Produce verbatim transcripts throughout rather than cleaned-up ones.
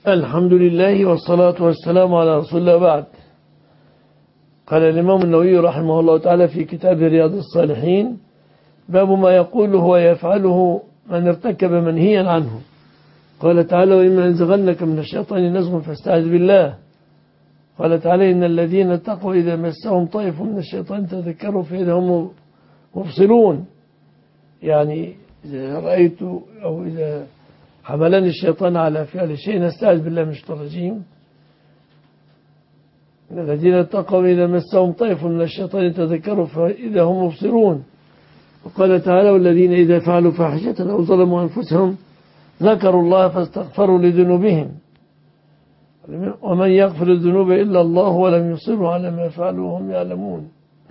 الحمد لله والصلاة والسلام على رسول الله بعد. قال الإمام النووي رحمه الله تعالى في كتاب رياض الصالحين: باب ما يقوله ويفعله من ارتكب منهيا عنه. قال تعالى: وإما ينزغنك من الشيطان نزغ فاستعذ بالله. قال تعالى: إن الذين اتقوا إذا مسهم طائف من الشيطان تذكروا فإذا هم مبصرون. يعني إذا رأيت أو إذا حملني الشيطان على فعل شيء نستعذ بالله من الشيطان الرجيم. إن الذين اتقوا إذا مسهم طائف من الشيطان تذكروا فإذا هم مبصرون. وقال تعالى: والذين إذا فعلوا فاحشة أو ظلموا أنفسهم ذكروا الله فاستغفروا لذنوبهم ومن يغفر الذنوب إلا الله ولم يصروا على ما فعلوا وهم يعلمون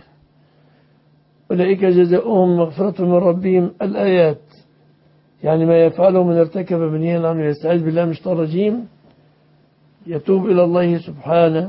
أولئك جزاؤهم مغفرة من ربهم. الآيات يعني ما يفعله من ارتكب منهيا عنه يستعيذ بالله من الشيطان الرجيم، يتوب إلى الله سبحانه.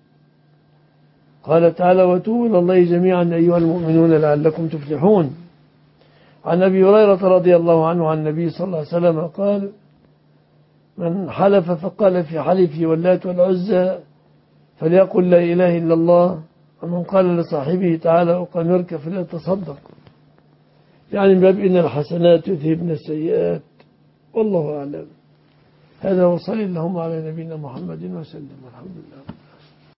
قال تعالى: وتوبوا إلى الله جميعا أيها المؤمنون لعلكم تفلحون. عن أبي هريرة رضي الله عنه عن النبي صلى الله عليه وسلم قال: من حلف فقال في حلفه واللات والعزى فليقل لا إله إلا الله، ومن قال لصاحبه تعالى أقامرك فليتصدق. يعني باب إن الحسنات يذهبن السيئات. والله أعلم. هذا وصلى اللهم على نبينا محمد وسلم. الحمد لله.